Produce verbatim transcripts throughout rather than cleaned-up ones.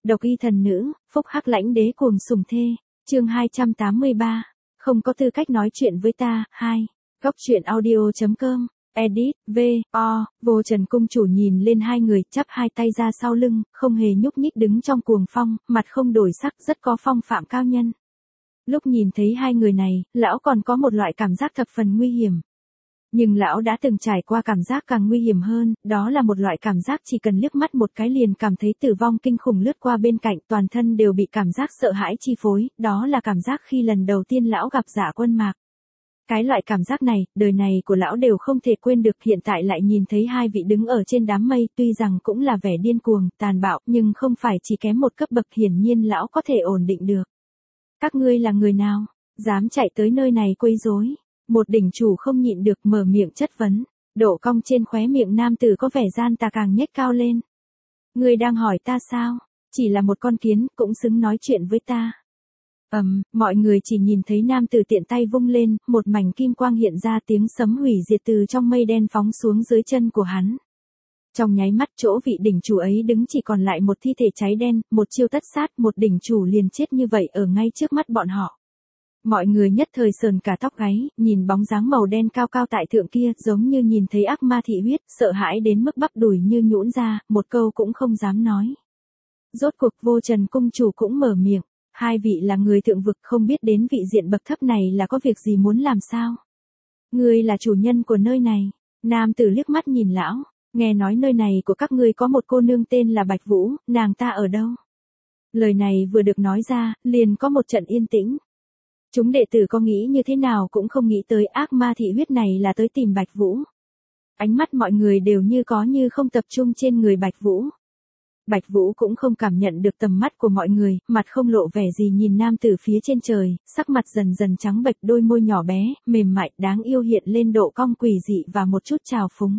Độc y thần nữ, phúc hắc lãnh đế cuồng sủng thê. Chương hai trăm tám mươi ba. Không có tư cách nói chuyện với ta. hai. Góc truyện audio.com. Edit, V, O, Vô Trần cung chủ nhìn lên hai người, chắp hai tay ra sau lưng, không hề nhúc nhích đứng trong cuồng phong, mặt không đổi sắc, rất có phong phạm cao nhân. Lúc nhìn thấy hai người này, lão còn có một loại cảm giác thập phần nguy hiểm. Nhưng lão đã từng trải qua cảm giác càng nguy hiểm hơn, đó là một loại cảm giác chỉ cần liếc mắt một cái liền cảm thấy tử vong kinh khủng lướt qua bên cạnh, toàn thân đều bị cảm giác sợ hãi chi phối, đó là cảm giác khi lần đầu tiên lão gặp Dạ Quân Mạc. Cái loại cảm giác này, đời này của lão đều không thể quên được, hiện tại lại nhìn thấy hai vị đứng ở trên đám mây, tuy rằng cũng là vẻ điên cuồng, tàn bạo, nhưng không phải chỉ kém một cấp bậc, hiển nhiên lão có thể ổn định được. Các ngươi là người nào? Dám chạy tới nơi này quấy rối? Một đỉnh chủ không nhịn được mở miệng chất vấn, độ cong trên khóe miệng nam tử có vẻ gian tà càng nhếch cao lên. Ngươi đang hỏi ta sao? Chỉ là một con kiến, cũng xứng nói chuyện với ta. Ầm, um, mọi người chỉ nhìn thấy nam tử tiện tay vung lên, một mảnh kim quang hiện ra, tiếng sấm hủy diệt từ trong mây đen phóng xuống dưới chân của hắn. Trong nháy mắt chỗ vị đỉnh chủ ấy đứng chỉ còn lại một thi thể cháy đen, một chiêu tất sát, một đỉnh chủ liền chết như vậy ở ngay trước mắt bọn họ. Mọi người nhất thời sờn cả tóc gáy, nhìn bóng dáng màu đen cao cao tại thượng kia, giống như nhìn thấy ác ma thị huyết, sợ hãi đến mức bắp đùi như nhũn ra, một câu cũng không dám nói. Rốt cuộc Vô Trần cung chủ cũng mở miệng, hai vị là người thượng vực, không biết đến vị diện bậc thấp này là có việc gì muốn làm sao? Ngươi là chủ nhân của nơi này. Nam tử liếc mắt nhìn lão, nghe nói nơi này của các ngươi có một cô nương tên là Bạch Vũ, nàng ta ở đâu? Lời này vừa được nói ra, liền có một trận yên tĩnh. Chúng đệ tử có nghĩ như thế nào cũng không nghĩ tới ác ma thị huyết này là tới tìm Bạch Vũ. Ánh mắt mọi người đều như có như không tập trung trên người Bạch Vũ. Bạch Vũ cũng không cảm nhận được tầm mắt của mọi người, mặt không lộ vẻ gì nhìn nam tử phía trên trời, sắc mặt dần dần trắng bệch, đôi môi nhỏ bé, mềm mại, đáng yêu hiện lên độ cong quỷ dị và một chút trào phúng.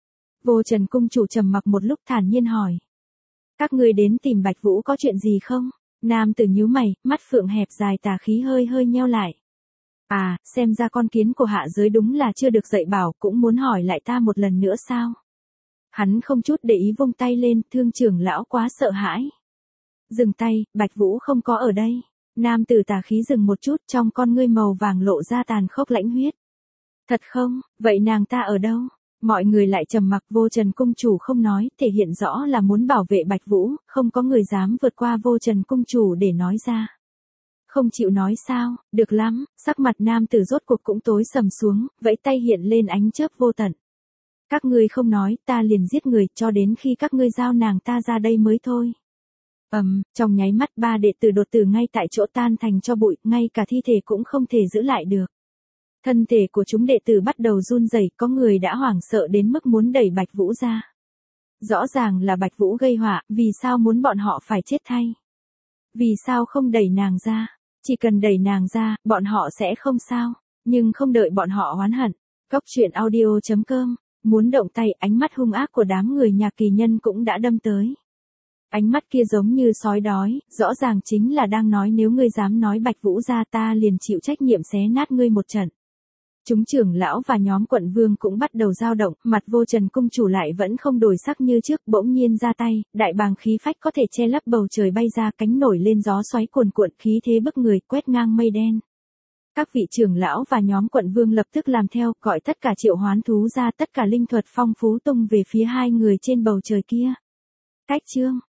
Vô Trần cung chủ trầm mặc một lúc thản nhiên hỏi. Các ngươi đến tìm Bạch Vũ có chuyện gì không? Nam tử nhíu mày, mắt phượng hẹp dài tà khí hơi hơi nheo lại. À, xem ra con kiến của hạ giới đúng là chưa được dạy bảo, cũng muốn hỏi lại ta một lần nữa sao? Hắn không chút để ý vung tay lên, Thương trưởng lão quá sợ hãi. Dừng tay, Bạch Vũ không có ở đây. Nam tử tà khí dừng một chút, trong con ngươi màu vàng lộ ra tàn khốc lãnh huyết. Thật không, vậy nàng ta ở đâu? Mọi người lại trầm mặc. Vô Trần cung chủ không nói, thể hiện rõ là muốn bảo vệ Bạch Vũ, không có người dám vượt qua Vô Trần cung chủ để nói ra. Không chịu nói sao? Được lắm. Sắc mặt nam tử rốt cuộc cũng tối sầm xuống, vẫy tay hiện lên ánh chớp vô tận. Các ngươi không nói, ta liền giết người, cho đến khi các ngươi giao nàng ta ra đây mới thôi. Ầm, um, trong nháy mắt ba đệ tử đột tử ngay tại chỗ tan thành cho bụi, ngay cả thi thể cũng không thể giữ lại được. Thân thể của chúng đệ tử bắt đầu run rẩy, có người đã hoảng sợ đến mức muốn đẩy Bạch Vũ ra. Rõ ràng là Bạch Vũ gây họa, vì sao muốn bọn họ phải chết thay? Vì sao không đẩy nàng ra? Chỉ cần đẩy nàng ra, bọn họ sẽ không sao, nhưng không đợi bọn họ oán hận. Góc truyện audio.com. Muốn động tay, ánh mắt hung ác của đám người Nhạc Kỳ Nhân cũng đã đâm tới. Ánh mắt kia giống như sói đói, rõ ràng chính là đang nói nếu ngươi dám nói Bạch Vũ ra ta liền chịu trách nhiệm xé nát ngươi một trận. Chúng trưởng lão và nhóm quận vương cũng bắt đầu dao động, mặt Vô Trần cung chủ lại vẫn không đổi sắc như trước, bỗng nhiên ra tay, đại bàng khí phách có thể che lấp bầu trời bay ra, cánh nổi lên gió xoáy cuồn cuộn, khí thế bức người, quét ngang mây đen. Các vị trưởng lão và nhóm quận vương lập tức làm theo, gọi tất cả triệu hoán thú ra, tất cả linh thuật phong phú tung về phía hai người trên bầu trời kia. Cách chương